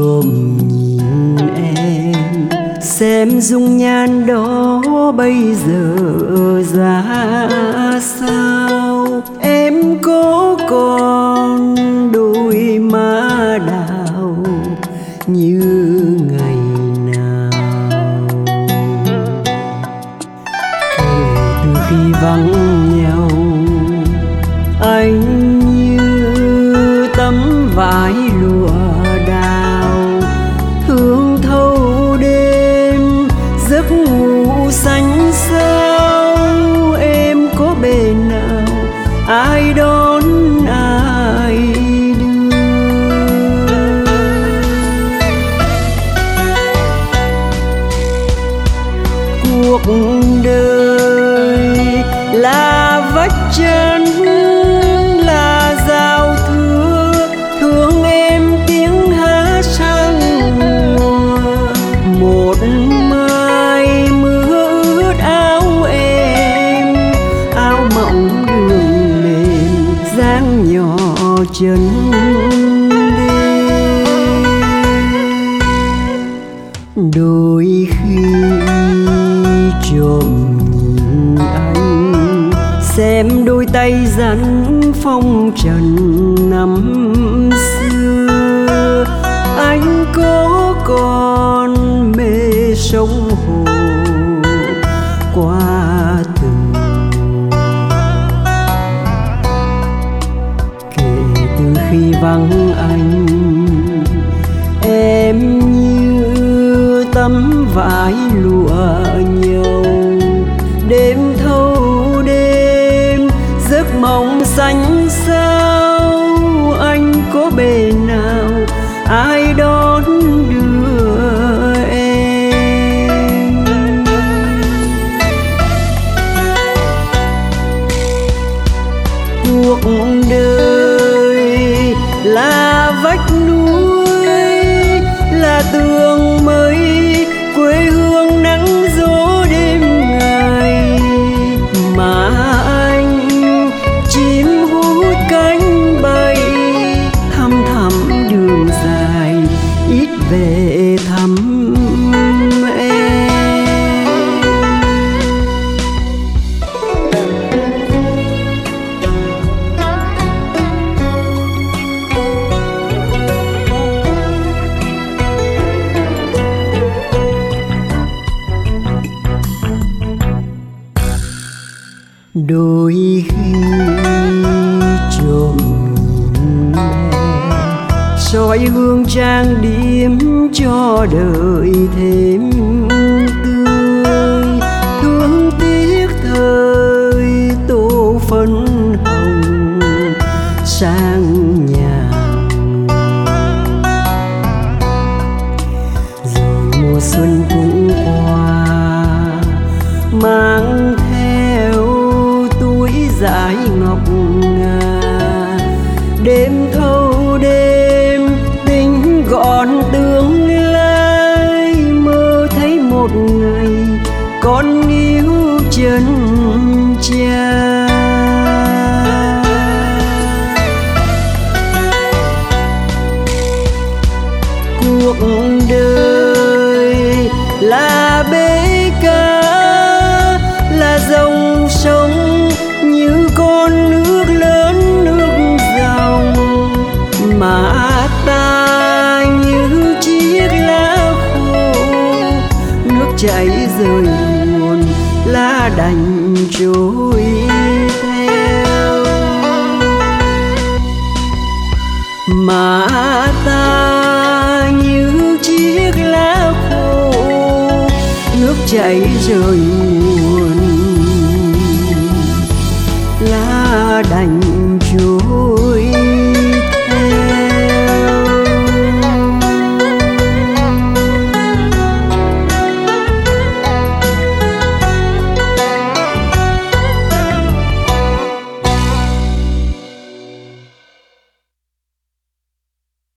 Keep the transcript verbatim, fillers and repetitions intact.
trộm nhìn em, xem dung nhan đó bây giờ ra sao. Em có còn đôi má đào như ngày nào. Kể từ khi vắng nhau, anh như tấm vải lụa đào, thương thâu đêm giấc ngủ xanh sao. Em có bề nào ai đón ai đưa. Cuộc đời là vách chân, là giao thừa, thương em tiếng hát sang mùa. Một mai mưa ướt áo em, áo mỏng đường mềm dáng nhỏ chân đêm. Đôi khi trộm nhìn anh, xem đôi tay rắn phong trần năm xưa. Anh có còn mê sông hồ qua từng mùa. Kể từ khi vắng anh, em như tấm vải lụa nhầu, đêm thâu đêm giấc mộng xanh sao. Anh có bề nào ai đón đưa em. Cuộc đời là vách núi, là tường mây, quê hương nắng gió đêm ngày. Mà anh chim hút cánh bay, thăm thẳm đường dài ít về thăm em. Đôi khi trộm nhìn em, soi hương trang điểm cho đời thêm tươi. Thương tiếc thời tô phấn hồng sang nhà, rồi mùa xuân cũng qua, mang dải ngọc ngà. Đêm thâu đêm tính gọn tương lai, mơ thấy một ngày con níu chân cha. Cuộc đời là bể cá, là dòng sông như con nước lớn nước dòng. Mà ta như chiếc lá khô, nước chảy rời nguồn lá đành trôi theo. Mà ta như chiếc lá khô, nước chảy rời nguồn lá đành